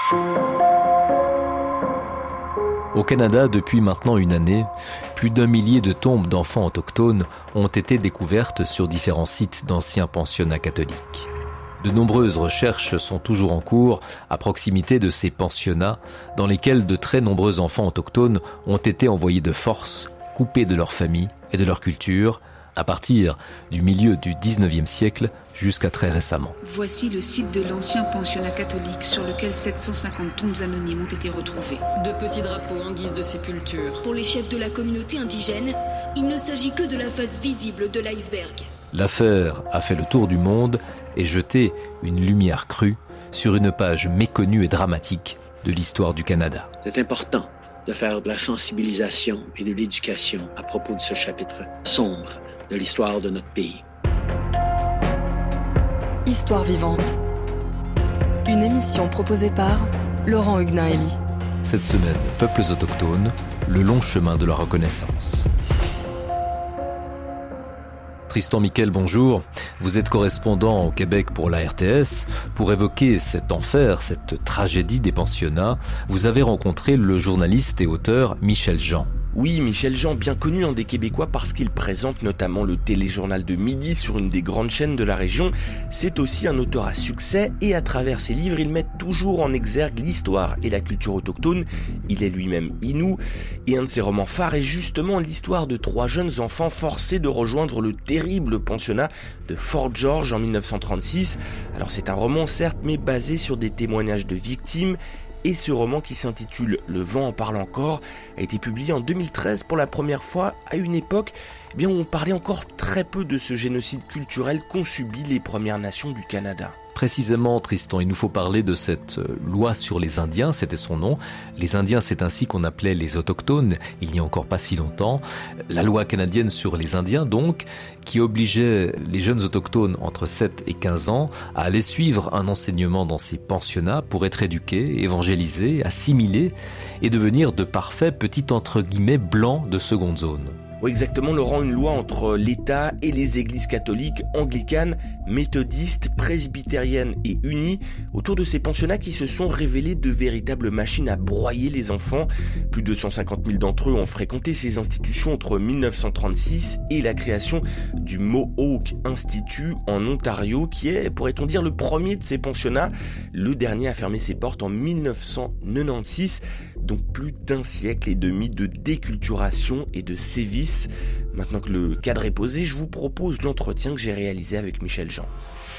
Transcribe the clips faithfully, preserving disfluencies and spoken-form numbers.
Au Canada, depuis maintenant une année, plus d'un millier de tombes d'enfants autochtones ont été découvertes sur différents sites d'anciens pensionnats catholiques. De nombreuses recherches sont toujours en cours à proximité de ces pensionnats dans lesquels de très nombreux enfants autochtones ont été envoyés de force, coupés de leur famille et de leur culture, à partir du milieu du dix-neuvième siècle jusqu'à très récemment. Voici le site de l'ancien pensionnat catholique sur lequel sept cent cinquante tombes anonymes ont été retrouvées. De petits drapeaux en guise de sépulture. Pour les chefs de la communauté indigène, il ne s'agit que de la face visible de l'iceberg. L'affaire a fait le tour du monde et jeté une lumière crue sur une page méconnue et dramatique de l'histoire du Canada. C'est important de faire de la sensibilisation et de l'éducation à propos de ce chapitre sombre de l'histoire de notre pays. Histoire vivante. Une émission proposée par Laurent Hugnaeli. Cette semaine, peuples autochtones, le long chemin de la reconnaissance. Tristan Miquel, bonjour. Vous êtes correspondant au Québec pour la R T S. Pour évoquer cet enfer, cette tragédie des pensionnats, vous avez rencontré le journaliste et auteur Michel Jean. Oui, Michel Jean, bien connu hein, des Québécois parce qu'il présente notamment le téléjournal de midi sur une des grandes chaînes de la région. C'est aussi un auteur à succès et à travers ses livres, il met toujours en exergue l'histoire et la culture autochtone. Il est lui-même Innu et un de ses romans phares est justement l'histoire de trois jeunes enfants forcés de rejoindre le terrible pensionnat de Fort George en dix-neuf cent trente-six. Alors c'est un roman certes, mais basé sur des témoignages de victimes. Et ce roman qui s'intitule « Le vent en parle encore » a été publié en deux mille treize pour la première fois à une époque eh bien, où on parlait encore très peu de ce génocide culturel qu'ont subi les Premières Nations du Canada. Précisément, Tristan, il nous faut parler de cette loi sur les Indiens, c'était son nom. Les Indiens, c'est ainsi qu'on appelait les autochtones, il n'y a encore pas si longtemps. La loi canadienne sur les Indiens, donc, qui obligeait les jeunes autochtones entre sept et quinze ans à aller suivre un enseignement dans ces pensionnats pour être éduqués, évangélisés, assimilés et devenir de parfaits petits entre guillemets blancs de seconde zone. Oui, exactement, Laurent, une loi entre l'État et les églises catholiques, anglicanes, méthodistes, presbytériennes et unies, autour de ces pensionnats qui se sont révélés de véritables machines à broyer les enfants. Plus de cent cinquante mille d'entre eux ont fréquenté ces institutions entre dix-neuf cent trente-six et la création du Mohawk Institute en Ontario, qui est, pourrait-on dire, le premier de ces pensionnats. Le dernier a fermé ses portes en dix-neuf cent quatre-vingt-seize, donc plus d'un siècle et demi de déculturation et de sévices. Maintenant que le cadre est posé, je vous propose l'entretien que j'ai réalisé avec Michel Jean.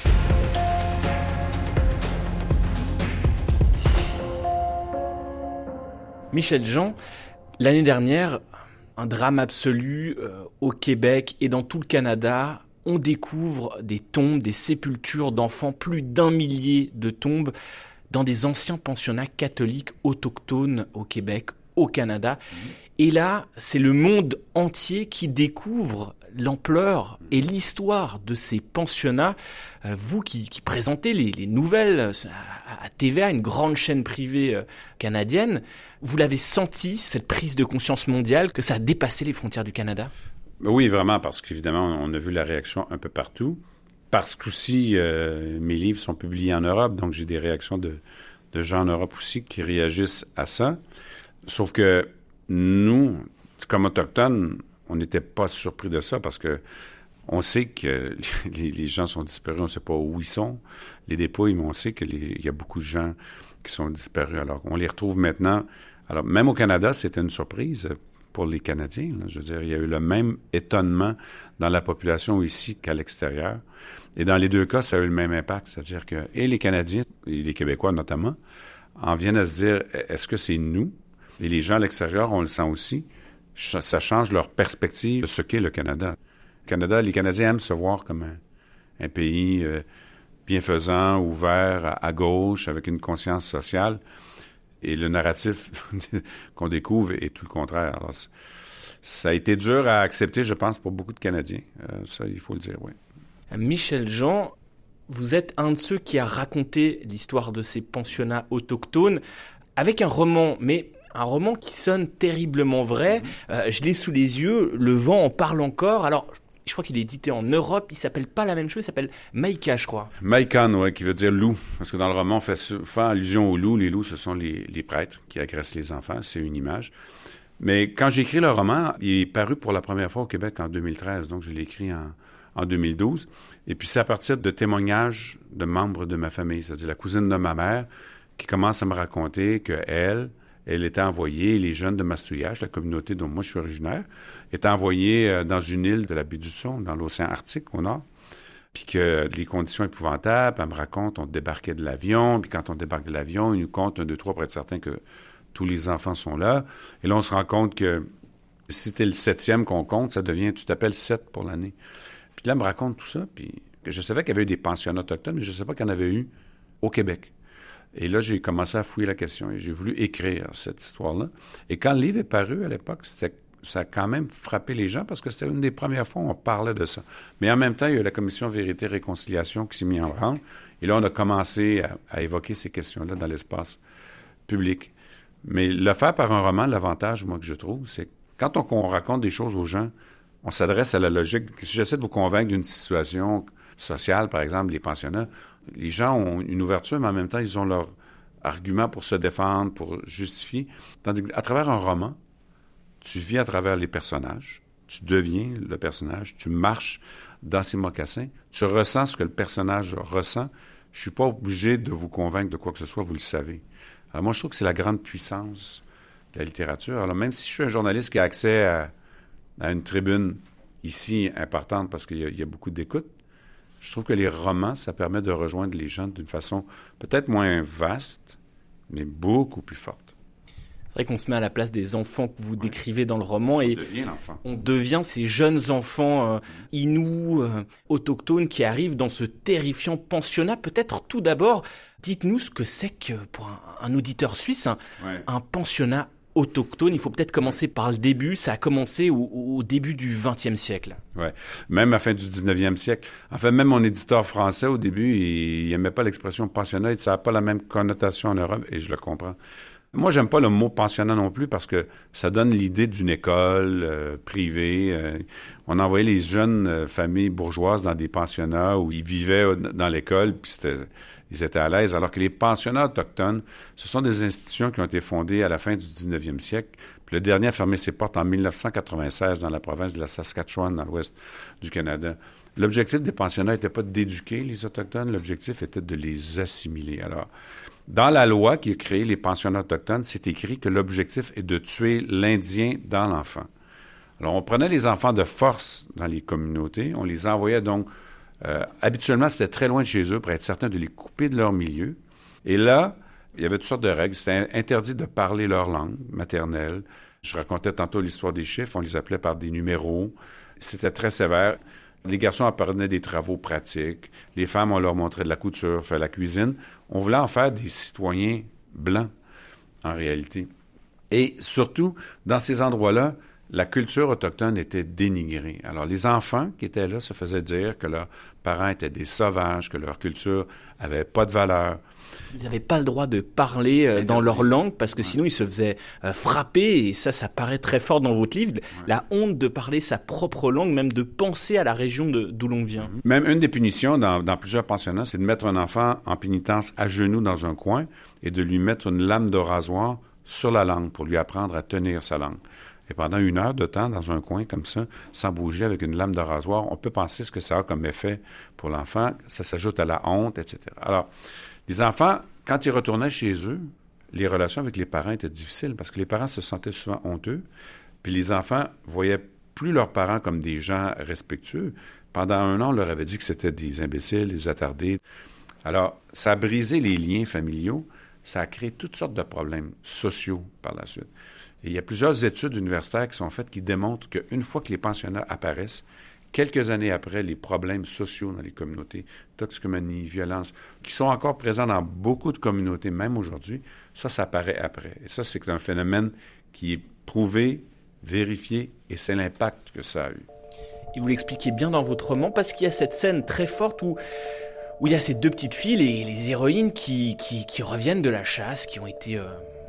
Michel Jean, l'année dernière, un drame absolu euh, au Québec et dans tout le Canada. On découvre des tombes, des sépultures d'enfants, plus d'un millier de tombes dans des anciens pensionnats catholiques autochtones au Québec, au Canada. Et là, c'est le monde entier qui découvre l'ampleur et l'histoire de ces pensionnats. Euh, vous qui, qui présentez les, les nouvelles à, à T V A, une grande chaîne privée euh, canadienne, vous l'avez senti, cette prise de conscience mondiale, que ça a dépassé les frontières du Canada? Oui, vraiment, parce qu'évidemment, on a vu la réaction un peu partout. Parce qu'aussi, euh, mes livres sont publiés en Europe, donc j'ai des réactions de, de gens en Europe aussi qui réagissent à ça. Sauf que nous, comme Autochtones, on n'était pas surpris de ça parce que on sait que les, les gens sont disparus, on ne sait pas où ils sont, les dépouilles, mais on sait qu'il y a beaucoup de gens qui sont disparus. Alors, on les retrouve maintenant. Alors, même au Canada, c'était une surprise pour les Canadiens. Là. Je veux dire, il y a eu le même étonnement dans la population ici qu'à l'extérieur. Et dans les deux cas, ça a eu le même impact. C'est-à-dire que et les Canadiens, et les Québécois notamment, en viennent à se dire, est-ce que c'est nous? Et les gens à l'extérieur, on le sent aussi. Ça change leur perspective de ce qu'est le Canada. Le Canada, les Canadiens aiment se voir comme un, un pays euh, bienfaisant, ouvert, à, à gauche, avec une conscience sociale. Et le narratif qu'on découvre est tout le contraire. Alors, ça a été dur à accepter, je pense, pour beaucoup de Canadiens. Euh, ça, il faut le dire, oui. Michel Jean, vous êtes un de ceux qui a raconté l'histoire de ces pensionnats autochtones avec un roman, mais un roman qui sonne terriblement vrai. Euh, je l'ai sous les yeux, Le vent en parle encore. Alors, Je crois qu'il est édité en Europe, il s'appelle pas la même chose, il s'appelle Maïka, je crois. Maïkan, oui, qui veut dire loup. Parce que dans le roman, on fait, fait allusion aux loups. Les loups, ce sont les, les prêtres qui agressent les enfants. C'est une image. Mais quand j'ai écrit le roman, il est paru pour la première fois au Québec en deux mille treize. Donc, je l'ai écrit en, en deux mille douze. Et puis, c'est à partir de témoignages de membres de ma famille, c'est-à-dire la cousine de ma mère, qui commence à me raconter qu'elle, elle était envoyée, les jeunes de Mastouillage, la communauté dont moi je suis originaire, étaient envoyés dans une île de la baie du Son, dans l'océan Arctique, au nord, puis que les conditions épouvantables, elle me raconte, on débarquait de l'avion, puis quand on débarque de l'avion, ils nous comptent un, deux, trois pour être certain que tous les enfants sont là. Et là, on se rend compte que si t'es le septième qu'on compte, ça devient, tu t'appelles sept pour l'année. Puis là, elle me raconte tout ça, puis je savais qu'il y avait eu des pensionnats autochtones, mais je ne savais pas qu'il y en avait eu au Québec. Et là, j'ai commencé à fouiller la question et j'ai voulu écrire cette histoire-là. Et quand le livre est paru à l'époque, c'était, ça a quand même frappé les gens parce que c'était une des premières fois où on parlait de ça. Mais en même temps, il y a eu la commission Vérité-Réconciliation qui s'est mise en branle. Et là, on a commencé à, à évoquer ces questions-là dans l'espace public. Mais le faire par un roman, l'avantage, moi, que je trouve, c'est que quand on, on raconte des choses aux gens, on s'adresse à la logique. Si j'essaie de vous convaincre d'une situation sociale, par exemple, les pensionnats, les gens ont une ouverture, mais en même temps, ils ont leur argument pour se défendre, pour justifier. Tandis qu'à travers un roman, tu vis à travers les personnages, tu deviens le personnage, tu marches dans ses mocassins, tu ressens ce que le personnage ressent. Je suis pas obligé de vous convaincre de quoi que ce soit, vous le savez. Alors moi, je trouve que c'est la grande puissance de la littérature. Alors même si je suis un journaliste qui a accès à, à une tribune ici importante parce qu'il y a, il y a beaucoup d'écoute, je trouve que les romans, ça permet de rejoindre les gens d'une façon peut-être moins vaste, mais beaucoup plus forte. C'est vrai qu'on se met à la place des enfants que vous ouais. décrivez dans le roman et on devient l'enfant. On devient ces jeunes enfants euh, inous, euh, autochtones qui arrivent dans ce terrifiant pensionnat. Peut-être tout d'abord, dites-nous ce que c'est que pour un, un auditeur suisse, un, ouais. un pensionnat autochtone. Il faut peut-être commencer par le début. Ça a commencé au, au début du vingtième siècle. Oui, même à la fin du dix-neuvième siècle. Enfin, même mon éditeur français, au début, il n'aimait pas l'expression pensionnat. Ça n'a pas la même connotation en Europe, et je le comprends. Moi, j'aime pas le mot pensionnat non plus parce que ça donne l'idée d'une école euh, privée. Euh, on envoyait les jeunes euh, familles bourgeoises dans des pensionnats où ils vivaient euh, dans l'école, puis c'était, ils étaient à l'aise. Alors que les pensionnats autochtones, ce sont des institutions qui ont été fondées à la fin du dix-neuvième siècle. Puis le dernier a fermé ses portes en dix-neuf cent quatre-vingt-seize dans la province de la Saskatchewan, dans l'ouest du Canada. L'objectif des pensionnats n'était pas d'éduquer les Autochtones, l'objectif était de les assimiler. Alors, dans la loi qui a créé les pensionnats autochtones, c'est écrit que l'objectif est de tuer l'Indien dans l'enfant. Alors, on prenait les enfants de force dans les communautés, on les envoyait donc, euh, habituellement, c'était très loin de chez eux pour être certain de les couper de leur milieu. Et là, il y avait toutes sortes de règles. C'était interdit de parler leur langue maternelle. Je racontais tantôt l'histoire des chiffres, on les appelait par des numéros. C'était très sévère. Les garçons apprenaient des travaux pratiques. Les femmes, on leur montrait de la couture, faire la cuisine. On voulait en faire des citoyens blancs, en réalité. Et surtout, dans ces endroits-là, la culture autochtone était dénigrée. Alors, les enfants qui étaient là se faisaient dire que leurs parents étaient des sauvages, que leur culture avait pas de valeur. Ils n'avaient pas le droit de parler euh, dans leur langue parce que sinon ils se faisaient euh, frapper et ça, ça paraît très fort dans votre livre. Ouais. La honte de parler sa propre langue, même de penser à la région de, d'où l'on vient. Même une des punitions dans, dans plusieurs pensionnats, c'est de mettre un enfant en pénitence à genoux dans un coin et de lui mettre une lame de rasoir sur la langue pour lui apprendre à tenir sa langue. Et pendant une heure de temps, dans un coin comme ça, sans bouger avec une lame de rasoir, on peut penser ce que ça a comme effet pour l'enfant. Ça s'ajoute à la honte, et cetera. Alors, les enfants, quand ils retournaient chez eux, les relations avec les parents étaient difficiles parce que les parents se sentaient souvent honteux. Puis les enfants voyaient plus leurs parents comme des gens respectueux. Pendant un an, on leur avait dit que c'était des imbéciles, des attardés. Alors, ça a brisé les liens familiaux. Ça a créé toutes sortes de problèmes sociaux par la suite. Et il y a plusieurs études universitaires qui sont faites qui démontrent qu'une fois que les pensionnats apparaissent, quelques années après, les problèmes sociaux dans les communautés, toxicomanie, violence, qui sont encore présents dans beaucoup de communautés, même aujourd'hui, ça, ça apparaît après. Et ça, c'est un phénomène qui est prouvé, vérifié, et c'est l'impact que ça a eu. Et vous l'expliquez bien dans votre roman, parce qu'il y a cette scène très forte où, où il y a ces deux petites filles, les, les héroïnes qui, qui, qui reviennent de la chasse, qui ont été... Euh...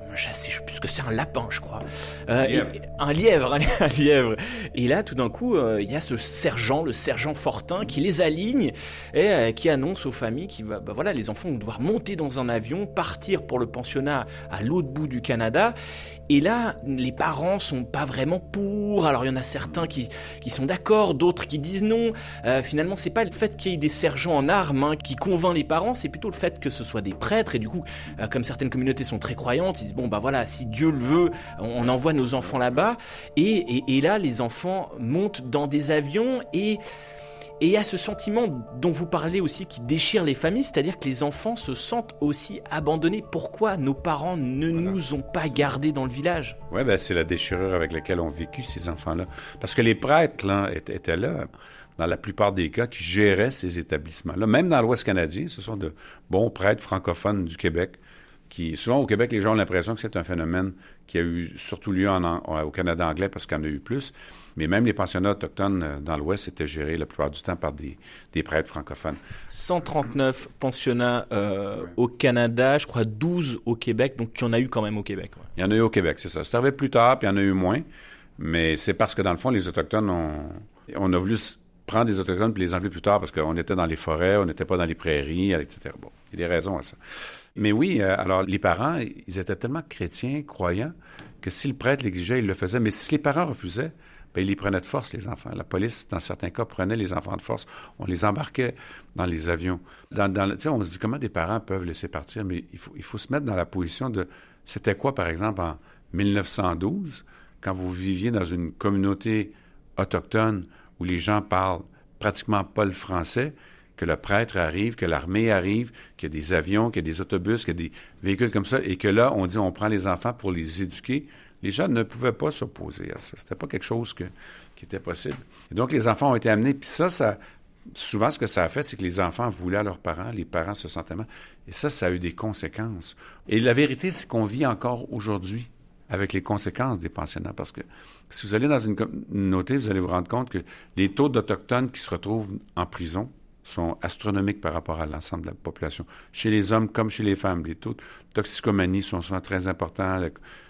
chassé, je sais plus ce que c'est, un lapin, je crois. Euh, et, un lièvre, un lièvre. Et là, tout d'un coup, euh, il y a ce sergent, le sergent Fortin, qui les aligne et euh, qui annonce aux familles qui va, bah voilà, les enfants vont devoir monter dans un avion, partir pour le pensionnat à l'autre bout du Canada. Et là, les parents sont pas vraiment pour. Alors, il y en a certains qui, qui sont d'accord, d'autres qui disent non. Euh, finalement, c'est pas le fait qu'il y ait des sergents en armes hein, qui convainc les parents, c'est plutôt le fait que ce soit des prêtres. Et du coup, euh, comme certaines communautés sont très croyantes, ils disent, bon, bah voilà, si Dieu le veut, on, on envoie nos enfants là-bas. Et, et, et là, les enfants montent dans des avions et... Et il y a ce sentiment dont vous parlez aussi qui déchire les familles, c'est-à-dire que les enfants se sentent aussi abandonnés. Pourquoi nos parents ne voilà. nous ont pas gardés dans le village? Oui, ben c'est la déchirure avec laquelle ont vécu ces enfants-là. Parce que les prêtres là, étaient là, dans la plupart des cas, qui géraient ces établissements-là. Même dans l'Ouest canadien, ce sont de bons prêtres francophones du Québec. Qui, souvent, au Québec, les gens ont l'impression que c'est un phénomène qui a eu surtout lieu en, en, au Canada anglais parce qu'il y en a eu plus. Mais même les pensionnats autochtones dans l'Ouest étaient gérés la plupart du temps par des, des prêtres francophones. cent trente-neuf pensionnats euh, ouais. au Canada, je crois douze au Québec, donc il y en a eu quand même au Québec. Ouais. Il y en a eu au Québec, c'est ça. C'est arrivé plus tard, puis il y en a eu moins. Mais c'est parce que, dans le fond, les Autochtones, ont, on a voulu prendre des Autochtones puis les enlever plus tard parce qu'on était dans les forêts, on n'était pas dans les prairies, et cetera. Bon, il y a des raisons à ça. Mais oui, euh, alors les parents, ils étaient tellement chrétiens, croyants, que si le prêtre l'exigeait, ils le faisaient. Mais si les parents refusaient, bien, ils les prenaient de force, les enfants. La police, dans certains cas, prenait les enfants de force. On les embarquait dans les avions. Dans, dans, tu sais, on se dit comment des parents peuvent laisser partir, mais il faut, il faut se mettre dans la position de... C'était quoi, par exemple, en mille neuf cent douze, quand vous viviez dans une communauté autochtone où les gens parlent pratiquement pas le français, que le prêtre arrive, que l'armée arrive, qu'il y a des avions, qu'il y a des autobus, qu'il y a des véhicules comme ça, et que là, on dit on prend les enfants pour les éduquer. Les gens ne pouvaient pas s'opposer à ça. C'était pas quelque chose que, qui était possible. Et donc, les enfants ont été amenés. Puis ça, ça, souvent, ce que ça a fait, c'est que les enfants voulaient à leurs parents, les parents se sentaient mal. Et ça, ça a eu des conséquences. Et la vérité, c'est qu'on vit encore aujourd'hui avec les conséquences des pensionnats. Parce que si vous allez dans une communauté, vous allez vous rendre compte que les taux d'Autochtones qui se retrouvent en prison sont astronomiques par rapport à l'ensemble de la population. Chez les hommes comme chez les femmes, les taux de toxicomanie sont souvent très importants,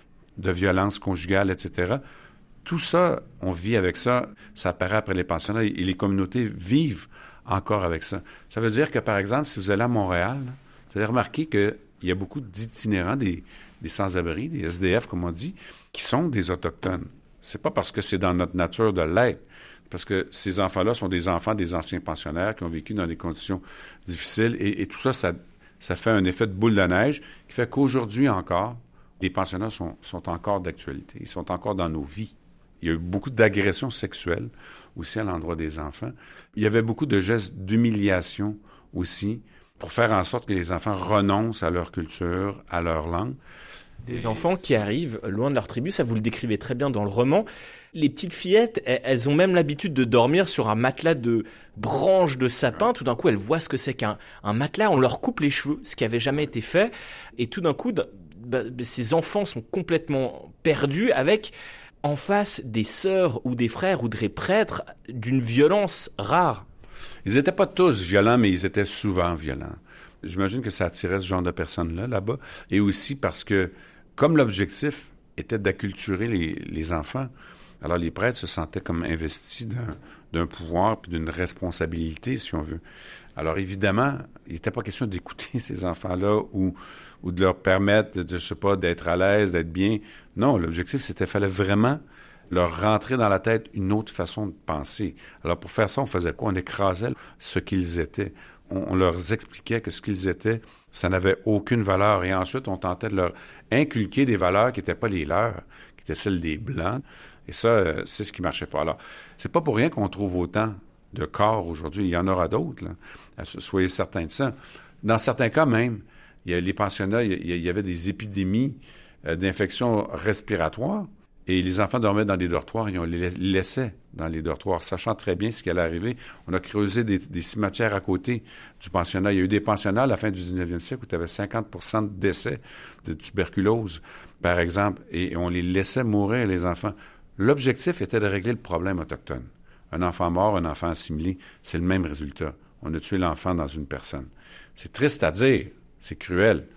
de violence conjugale, et cetera. Tout ça, on vit avec ça, ça apparaît après les pensionnats et les communautés vivent encore avec ça. Ça veut dire que, par exemple, si vous allez à Montréal, vous allez remarquer qu'il y a beaucoup d'itinérants, des, des sans-abri, des S D F, comme on dit, qui sont des Autochtones. C'est pas parce que c'est dans notre nature de l'être, parce que ces enfants-là sont des enfants des anciens pensionnaires qui ont vécu dans des conditions difficiles. Et, et tout ça, ça, ça fait un effet de boule de neige qui fait qu'aujourd'hui encore, les pensionnats sont, sont encore d'actualité. Ils sont encore dans nos vies. Il y a eu beaucoup d'agressions sexuelles aussi à l'endroit des enfants. Il y avait beaucoup de gestes d'humiliation aussi pour faire en sorte que les enfants renoncent à leur culture, à leur langue. Des enfants qui arrivent loin de leur tribu, ça vous le décrivez très bien dans le roman. Les petites fillettes, elles ont même l'habitude de dormir sur un matelas de branches de sapin. Tout d'un coup, elles voient ce que c'est qu'un un matelas. On leur coupe les cheveux, ce qui n'avait jamais été fait. Et tout d'un coup, bah, ces enfants sont complètement perdus avec en face des sœurs ou des frères ou des prêtres d'une violence rare. Ils n'étaient pas tous violents, mais ils étaient souvent violents. J'imagine que ça attirait ce genre de personnes-là, là-bas. Et aussi parce que, comme l'objectif était d'acculturer les, les enfants, alors les prêtres se sentaient comme investis d'un, d'un pouvoir puis d'une responsabilité, si on veut. Alors évidemment, il n'était pas question d'écouter ces enfants-là ou, ou de leur permettre, de, je sais pas, d'être à l'aise, d'être bien. Non, l'objectif, c'était qu'il fallait vraiment leur rentrer dans la tête une autre façon de penser. Alors pour faire ça, on faisait quoi? On écrasait ce qu'ils étaient. On, on leur expliquait que ce qu'ils étaient, ça n'avait aucune valeur. Et ensuite, on tentait de leur inculquer des valeurs qui n'étaient pas les leurs, qui étaient celles des Blancs. Et ça, c'est ce qui marchait pas. Alors, c'est pas pour rien qu'on trouve autant de corps aujourd'hui. Il y en aura d'autres, là. Soyez certains de ça. Dans certains cas même, il y a les pensionnats, il y avait des épidémies euh, d'infections respiratoires. Et les enfants dormaient dans des dortoirs et on les laissait dans les dortoirs, sachant très bien ce qui allait arriver. On a creusé des, des cimetières à côté du pensionnat. Il y a eu des pensionnats à la fin du dix-neuvième siècle où tu avais cinquante pour cent de décès de tuberculose, par exemple, et on les laissait mourir, les enfants. L'objectif était de régler le problème autochtone. Un enfant mort, un enfant assimilé, c'est le même résultat. On a tué l'enfant dans une personne. C'est triste à dire, c'est cruel,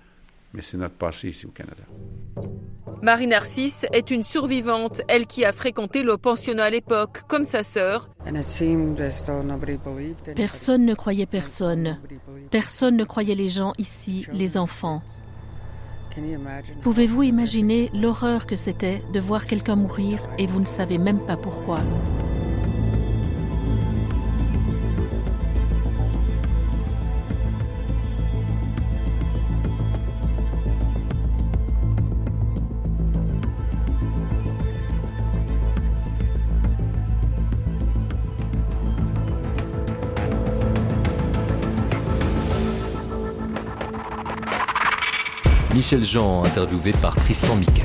Mais c'est notre passé ici au Canada. Marie Narcisse est une survivante, elle qui a fréquenté le pensionnat à l'époque, comme sa sœur. Personne ne croyait personne. Personne ne croyait les gens ici, les enfants. Pouvez-vous imaginer l'horreur que c'était de voir quelqu'un mourir et vous ne savez même pas pourquoi ? Michel Jean, interviewé par Tristan Miquel.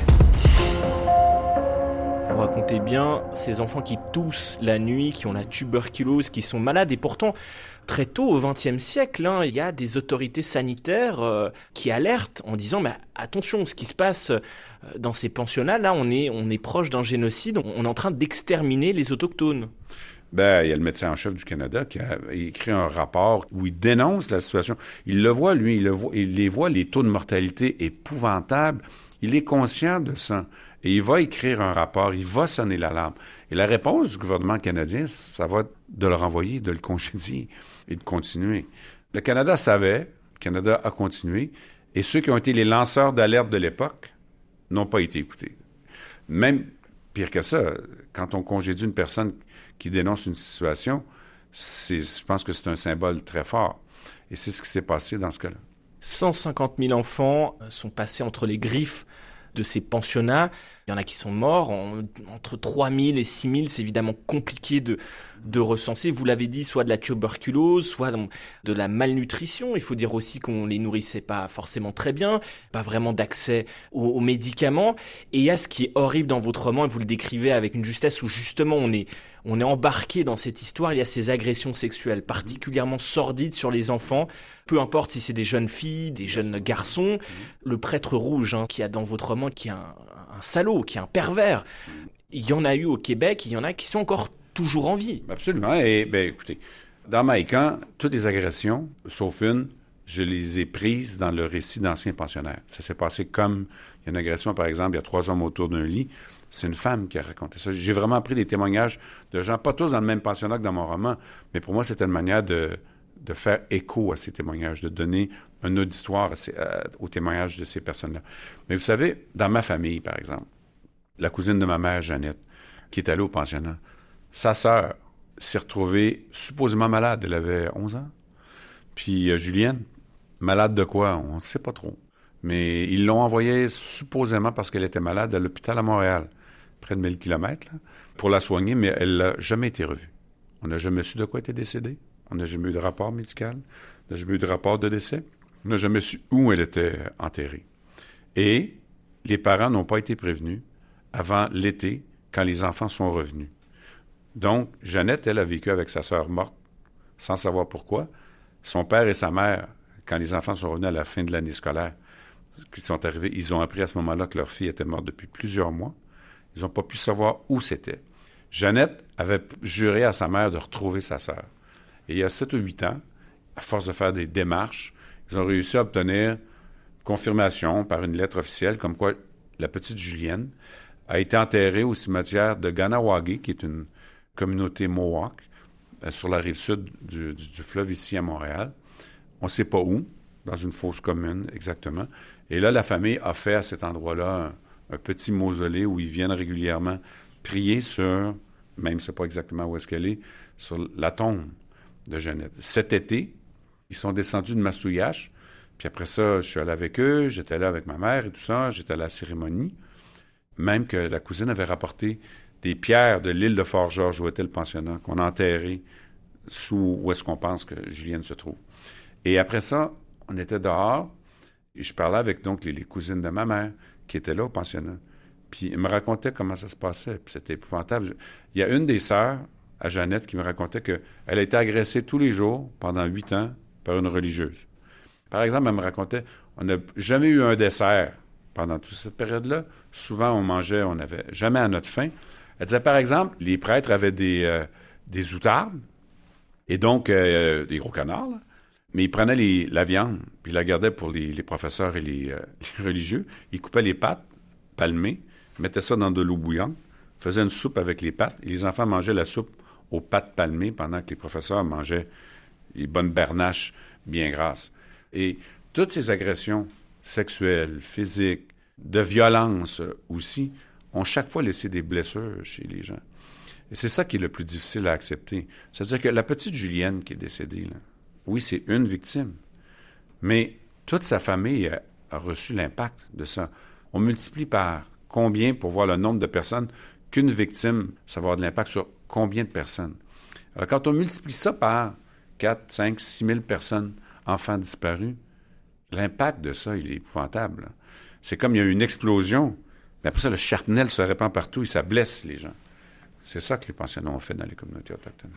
Vous racontez bien ces enfants qui toussent la nuit, qui ont la tuberculose, qui sont malades. Et pourtant, très tôt au vingtième siècle, hein, il y a des autorités sanitaires euh, qui alertent en disant mais attention, ce qui se passe dans ces pensionnats, là, on est, on est proche d'un génocide, on est en train d'exterminer les autochtones. Ben, il y a le médecin en chef du Canada qui a écrit un rapport où il dénonce la situation. Il le voit, lui, il, le voit, il les voit, les taux de mortalité épouvantables. Il est conscient de ça. Et il va écrire un rapport, il va sonner l'alarme. Et la réponse du gouvernement canadien, ça va de le renvoyer, de le congédier et de continuer. Le Canada savait, le Canada a continué, et ceux qui ont été les lanceurs d'alerte de l'époque n'ont pas été écoutés. Même pire que ça, quand on congédie une personne qui dénonce une situation, c'est, je pense que c'est un symbole très fort. Et c'est ce qui s'est passé dans ce cas-là. cent cinquante mille enfants sont passés entre les griffes de ces pensionnats. Il y en a qui sont morts. En, entre trois mille et six mille, c'est évidemment compliqué de, de recenser. Vous l'avez dit, soit de la tuberculose, soit de la malnutrition. Il faut dire aussi qu'on les nourrissait pas forcément très bien, pas vraiment d'accès aux, aux médicaments. Et il y a ce qui est horrible dans votre roman, et vous le décrivez avec une justesse où justement on est, on est embarqué dans cette histoire. Il y a ces agressions sexuelles particulièrement sordides sur les enfants. Peu importe si c'est des jeunes filles, des jeunes garçons. Le prêtre rouge hein, qui a dans votre roman, qui est un, un salaud, qui est un pervers. Il y en a eu au Québec, il y en a qui sont encore toujours en vie. Absolument. Et ben écoutez, dans my camp, toutes les agressions, sauf une, je les ai prises dans le récit d'anciens pensionnaires. Ça s'est passé comme il y a une agression, par exemple, il y a trois hommes autour d'un lit. C'est une femme qui a raconté ça. J'ai vraiment pris des témoignages de gens, pas tous dans le même pensionnat que dans mon roman, mais pour moi, c'était une manière de, de faire écho à ces témoignages, de donner un auditoire à ces, à, aux témoignages de ces personnes-là. Mais vous savez, dans ma famille, par exemple, la cousine de ma mère, Jeannette, qui est allée au pensionnat, sa sœur s'est retrouvée supposément malade. Elle avait onze ans. Puis euh, Julienne, malade de quoi? On ne sait pas trop. Mais ils l'ont envoyée supposément parce qu'elle était malade à l'hôpital à Montréal, près de mille kilomètres, là, pour la soigner, mais elle n'a jamais été revue. On n'a jamais su de quoi elle était décédée. On n'a jamais eu de rapport médical. On n'a jamais eu de rapport de décès. On n'a jamais su où elle était enterrée. Et les parents n'ont pas été prévenus avant l'été, quand les enfants sont revenus. Donc, Jeannette, elle, a vécu avec sa sœur morte, sans savoir pourquoi. Son père et sa mère, quand les enfants sont revenus à la fin de l'année scolaire, qui sont arrivés, ils ont appris à ce moment-là que leur fille était morte depuis plusieurs mois. Ils n'ont pas pu savoir où c'était. Jeannette avait juré à sa mère de retrouver sa sœur. Et il y a sept ou huit ans, à force de faire des démarches, ils ont réussi à obtenir confirmation par une lettre officielle comme quoi la petite Julienne a été enterrée au cimetière de Ganawagi, qui est une communauté Mohawk, euh, sur la rive sud du, du, du fleuve ici à Montréal. On ne sait pas où, dans une fosse commune exactement. Et là, la famille a fait à cet endroit-là un, un petit mausolée où ils viennent régulièrement prier sur, même c'est pas exactement où est-ce qu'elle est, sur la tombe de Jeannette. Cet été, ils sont descendus de Mastouillache, puis après ça, je suis allé avec eux, j'étais là avec ma mère et tout ça, j'étais à la cérémonie. Même que la cousine avait rapporté des pierres de l'île de Fort-Georges, où était le pensionnat, qu'on a enterré sous où est-ce qu'on pense que Julienne se trouve. Et après ça, on était dehors, et je parlais avec donc les, les cousines de ma mère, qui étaient là au pensionnat. Puis ils me racontaient comment ça se passait, puis c'était épouvantable. Je, il y a une des sœurs, à Jeannette, qui me racontait qu'elle a été agressée tous les jours, pendant huit ans, par une religieuse. Par exemple, elle me racontait, on n'a jamais eu un dessert pendant toute cette période-là. Souvent, on mangeait, on n'avait jamais à notre faim. Elle disait, par exemple, les prêtres avaient des, euh, des outardes, et donc euh, des gros canards, là. Mais ils prenaient les, la viande, puis ils la gardaient pour les, les professeurs et les, euh, les religieux. Ils coupaient les pâtes palmées, mettaient ça dans de l'eau bouillante, faisaient une soupe avec les pâtes, et les enfants mangeaient la soupe aux pâtes palmées pendant que les professeurs mangeaient les bonnes bernaches bien grasses. Et toutes ces agressions sexuelles, physiques, de violence aussi, ont chaque fois laissé des blessures chez les gens. Et c'est ça qui est le plus difficile à accepter. C'est-à-dire que la petite Julienne qui est décédée, là, oui, c'est une victime, mais toute sa famille a, a reçu l'impact de ça. On multiplie par combien pour voir le nombre de personnes qu'une victime, ça va avoir de l'impact sur combien de personnes. Alors, quand on multiplie ça par quatre, cinq, six mille personnes, enfants disparus, l'impact de ça, il est épouvantable. Là. C'est comme il y a une explosion, mais après ça, le shrapnel se répand partout et ça blesse les gens. C'est ça que les pensionnats ont fait dans les communautés autochtones.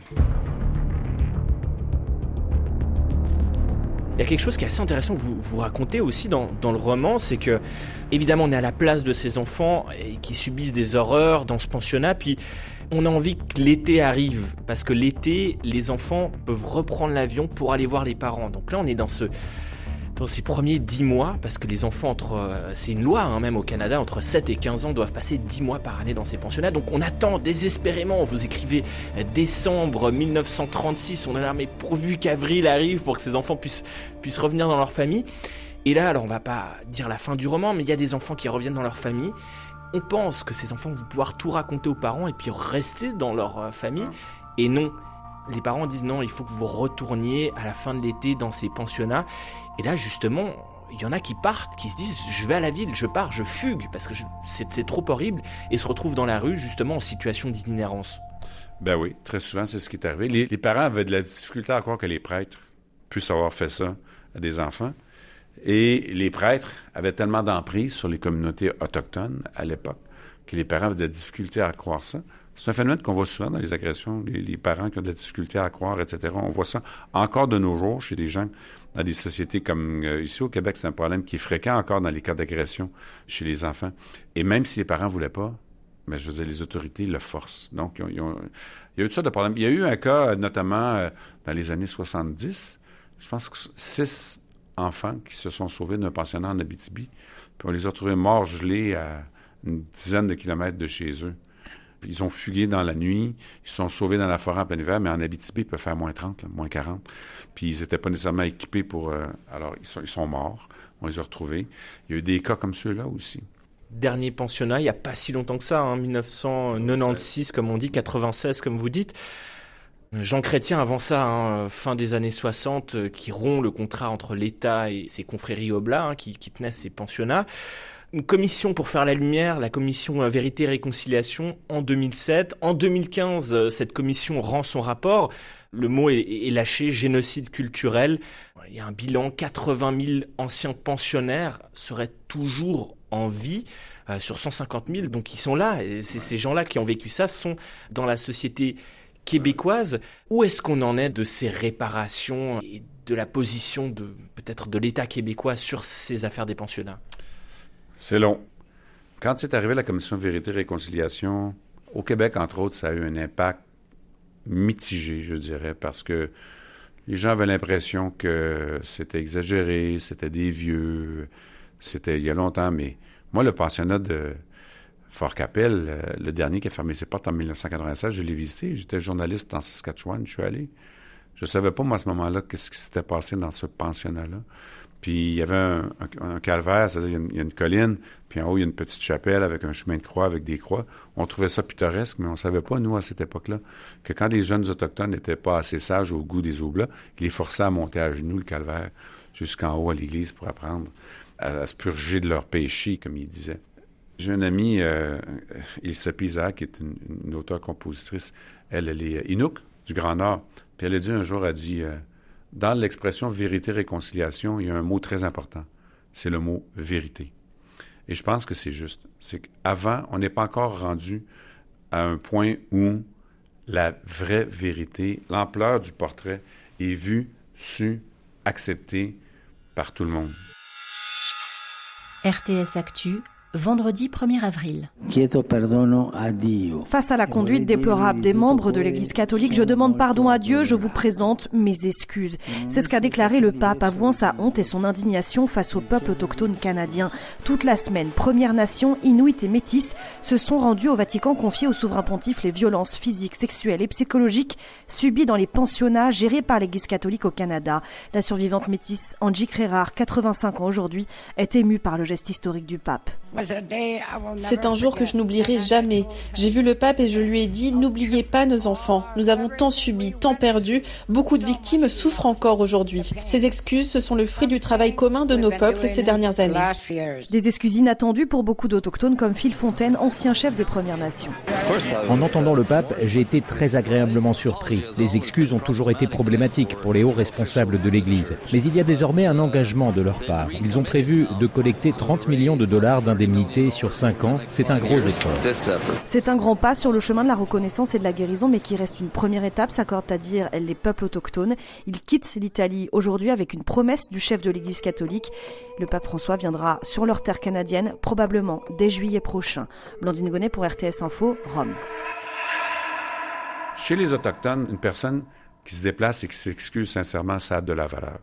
Il y a quelque chose qui est assez intéressant que vous, vous racontez aussi dans, dans le roman, c'est que, évidemment, on est à la place de ces enfants et qui subissent des horreurs dans ce pensionnat, puis on a envie que l'été arrive, parce que l'été, les enfants peuvent reprendre l'avion pour aller voir les parents. Donc là, on est dans ce... dans ces premiers dix mois, parce que les enfants, entre, euh, c'est une loi hein, même au Canada, entre sept et quinze ans doivent passer dix mois par année dans ces pensionnats. Donc on attend désespérément, vous écrivez euh, décembre mille neuf cent trente-six, on a l'air mais pourvu qu'avril arrive pour que ces enfants puissent, puissent revenir dans leur famille. Et là, alors on va pas dire la fin du roman, mais il y a des enfants qui reviennent dans leur famille. On pense que ces enfants vont pouvoir tout raconter aux parents et puis rester dans leur euh, famille. Et non, les parents disent non, il faut que vous retourniez à la fin de l'été dans ces pensionnats. Et là, justement, il y en a qui partent, qui se disent « je vais à la ville, je pars, je fugue, parce que je, c'est, c'est trop horrible », et se retrouvent dans la rue, justement, en situation d'itinérance. Ben oui, très souvent, c'est ce qui est arrivé. Les, les parents avaient de la difficulté à croire que les prêtres puissent avoir fait ça à des enfants. Et les prêtres avaient tellement d'emprise sur les communautés autochtones à l'époque que les parents avaient de la difficulté à croire ça. C'est un phénomène qu'on voit souvent dans les agressions, les, les parents qui ont de la difficulté à croire, et cetera. On voit ça encore de nos jours chez des gens dans des sociétés comme euh, ici au Québec, c'est un problème qui est fréquent encore dans les cas d'agression chez les enfants. Et même si les parents ne voulaient pas, mais je veux dire, les autorités le forcent. Donc, ils ont, ils ont, il y a eu toutes sortes de problèmes. Il y a eu un cas, notamment euh, dans les années soixante-dix, je pense que six enfants qui se sont sauvés d'un pensionnat en Abitibi, puis on les a retrouvés morts gelés à une dizaine de kilomètres de chez eux. Ils ont fugué dans la nuit, ils se sont sauvés dans la forêt en plein hiver, mais en Abitibi, il peut faire moins trente, là, moins quarante. Puis ils n'étaient pas nécessairement équipés pour... Euh, alors, ils sont, ils sont morts, on les a retrouvés. Il y a eu des cas comme ceux-là aussi. Dernier pensionnat, il n'y a pas si longtemps que ça, hein, dix-neuf cent quatre-vingt-seize, comme on dit, quatre-vingt-seize, comme vous dites. Jean Chrétien, avant ça, hein, fin des années soixante, euh, qui rompt le contrat entre l'État et ses confréries oblats, hein, qui, qui tenaient ces pensionnats. Une commission pour faire la lumière, la commission Vérité et Réconciliation, en deux mille sept. En deux mille quinze, cette commission rend son rapport. Le mot est, est lâché, génocide culturel. Il y a un bilan, quatre-vingt mille anciens pensionnaires seraient toujours en vie euh, sur cent cinquante mille. Donc ils sont là, et c'est ces gens-là qui ont vécu ça, sont dans la société québécoise. Où est-ce qu'on en est de ces réparations et de la position de peut-être de l'État québécois sur ces affaires des pensionnats? C'est long. Quand c'est arrivé la commission Vérité et Réconciliation, au Québec, entre autres, ça a eu un impact mitigé, je dirais, parce que les gens avaient l'impression que c'était exagéré, c'était des vieux, c'était il y a longtemps, mais moi, le pensionnat de Fort-Capelle, le dernier qui a fermé ses portes en dix-neuf cent quatre-vingt-seize, je l'ai visité, j'étais journaliste en Saskatchewan, je suis allé. Je savais pas, moi, à ce moment-là, qu'est-ce qui s'était passé dans ce pensionnat-là. Puis il y avait un, un, un calvaire, c'est-à-dire il y, a une, il y a une colline, puis en haut, il y a une petite chapelle avec un chemin de croix, avec des croix. On trouvait ça pittoresque, mais on savait pas, nous, à cette époque-là, que quand les jeunes autochtones n'étaient pas assez sages au goût des Oblats, ils les forçaient à monter à genoux, le calvaire, jusqu'en haut à l'église pour apprendre à, à se purger de leurs péchés, comme il disait. J'ai une amie, euh, Ilse Pisa, qui est une, une auteure-compositrice. Elle, elle est Inuk, du Grand Nord. Puis elle a dit un jour, elle a dit... Euh, dans l'expression vérité-réconciliation, il y a un mot très important. C'est le mot vérité. Et je pense que c'est juste. C'est qu'avant, on n'est pas encore rendu à un point où la vraie vérité, l'ampleur du portrait est vue, su, acceptée par tout le monde. R T S Actu, vendredi premier avril. Face à la conduite déplorable des membres de l'Église catholique, je demande pardon à Dieu, je vous présente mes excuses. C'est ce qu'a déclaré le pape, avouant sa honte et son indignation face au peuple autochtone canadien. Toute la semaine, Premières Nations, Inuits et Métis se sont rendus au Vatican confier au souverain pontife les violences physiques, sexuelles et psychologiques subies dans les pensionnats gérés par l'Église catholique au Canada. La survivante métisse Angie Crérard, quatre-vingt-cinq ans aujourd'hui, est émue par le geste historique du pape. C'est un jour que je n'oublierai jamais. J'ai vu le pape et je lui ai dit « N'oubliez pas nos enfants. Nous avons tant subi, tant perdu. Beaucoup de victimes souffrent encore aujourd'hui. Ces excuses, ce sont le fruit du travail commun de nos peuples ces dernières années. » Des excuses inattendues pour beaucoup d'autochtones comme Phil Fontaine, ancien chef des Premières Nations. En entendant le pape, j'ai été très agréablement surpris. Les excuses ont toujours été problématiques pour les hauts responsables de l'Église. Mais il y a désormais un engagement de leur part. Ils ont prévu de collecter trente millions de dollars d'indemnité sur cinq ans. C'est un gros effort. C'est un grand pas sur le chemin de la reconnaissance et de la guérison, mais qui reste une première étape, s'accordent à dire les peuples autochtones. Ils quittent l'Italie aujourd'hui avec une promesse du chef de l'Église catholique. Le pape François viendra sur leur terre canadienne, probablement dès juillet prochain. Blandine Gonnet pour R T S Info, Rome. Chez les Autochtones, une personne qui se déplace et qui s'excuse sincèrement, ça a de la valeur.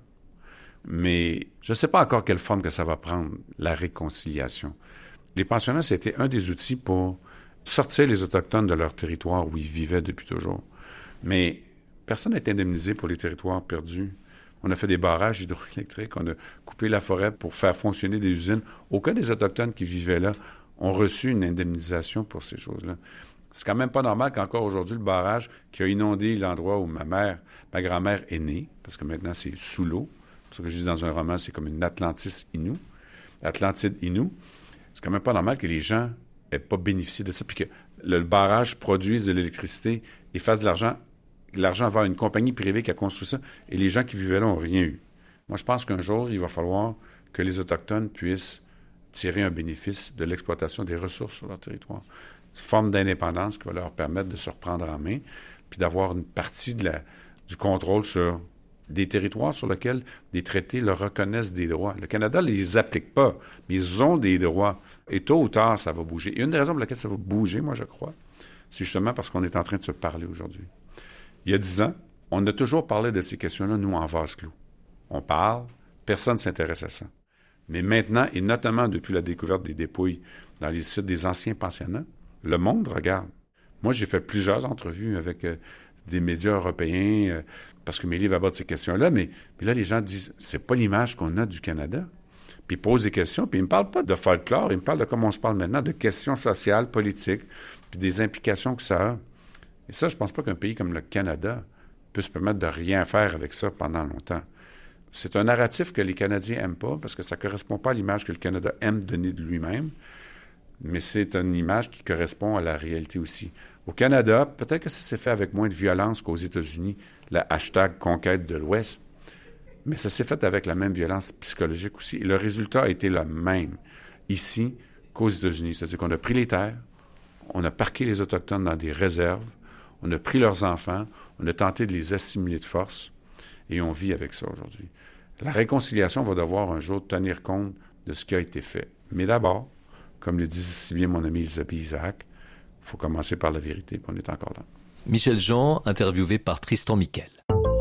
Mais je ne sais pas encore quelle forme que ça va prendre, la réconciliation. Les pensionnats, c'était un des outils pour sortir les Autochtones de leur territoire où ils vivaient depuis toujours. Mais personne n'est indemnisé pour les territoires perdus. On a fait des barrages hydroélectriques, on a coupé la forêt pour faire fonctionner des usines. Aucun des Autochtones qui vivaient là ont reçu une indemnisation pour ces choses-là. C'est quand même pas normal qu'encore aujourd'hui, le barrage qui a inondé l'endroit où ma mère, ma grand-mère est née, parce que maintenant c'est sous l'eau, c'est ce que je dis dans un roman, c'est comme une Atlantis Innu, Atlantide Innu. C'est quand même pas normal que les gens n'aient pas bénéficié de ça, puis que le barrage produise de l'électricité et fasse de l'argent. L'argent va à une compagnie privée qui a construit ça, et les gens qui vivaient là n'ont rien eu. Moi, je pense qu'un jour, il va falloir que les Autochtones puissent tirer un bénéfice de l'exploitation des ressources sur leur territoire. Une forme d'indépendance qui va leur permettre de se reprendre en main, puis d'avoir une partie de la, du contrôle sur des territoires sur lesquels des traités leur reconnaissent des droits. Le Canada ne les applique pas, mais ils ont des droits. Et tôt ou tard, ça va bouger. Et une des raisons pour lesquelles ça va bouger, moi, je crois, c'est justement parce qu'on est en train de se parler aujourd'hui. Il y a dix ans, on a toujours parlé de ces questions-là, nous, en vase clos. On parle, personne ne s'intéresse à ça. Mais maintenant, et notamment depuis la découverte des dépouilles dans les sites des anciens pensionnats, le monde regarde. Moi, j'ai fait plusieurs entrevues avec euh, des médias européens, euh, parce que mes livres abordent ces questions-là, mais, mais là, les gens disent, c'est pas l'image qu'on a du Canada. Puis ils posent des questions, puis ils me parlent pas de folklore, ils me parlent de comme on se parle maintenant, de questions sociales, politiques, puis des implications que ça a. Et ça, je pense pas qu'un pays comme le Canada peut se permettre de rien faire avec ça pendant longtemps. C'est un narratif que les Canadiens aiment pas, parce que ça correspond pas à l'image que le Canada aime donner de lui-même, mais c'est une image qui correspond à la réalité aussi. Au Canada, peut-être que ça s'est fait avec moins de violence qu'aux États-Unis, la hashtag conquête de l'Ouest, mais ça s'est fait avec la même violence psychologique aussi. Et le résultat a été le même ici qu'aux États-Unis. C'est-à-dire qu'on a pris les terres, on a parqué les Autochtones dans des réserves, on a pris leurs enfants, on a tenté de les assimiler de force, et on vit avec ça aujourd'hui. La réconciliation va devoir un jour tenir compte de ce qui a été fait. Mais d'abord, comme le disait si bien mon ami Elisabeth Isaac, il faut commencer par la vérité, puis on est encore là. Michel Jean, interviewé par Tristan Mickel.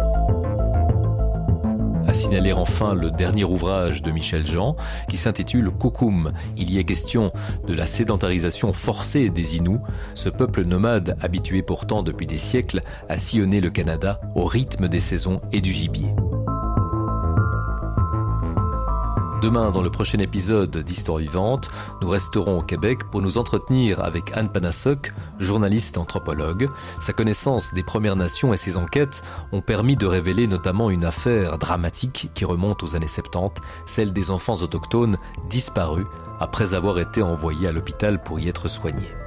À signaler enfin le dernier ouvrage de Michel Jean, qui s'intitule Kukum. Il y est question de la sédentarisation forcée des Inuits, ce peuple nomade habitué pourtant depuis des siècles à sillonner le Canada au rythme des saisons et du gibier. Demain, dans le prochain épisode d'Histoire vivante, nous resterons au Québec pour nous entretenir avec Anne Panasok, journaliste anthropologue. Sa connaissance des Premières Nations et ses enquêtes ont permis de révéler notamment une affaire dramatique qui remonte aux années soixante-dix, celle des enfants autochtones disparus après avoir été envoyés à l'hôpital pour y être soignés.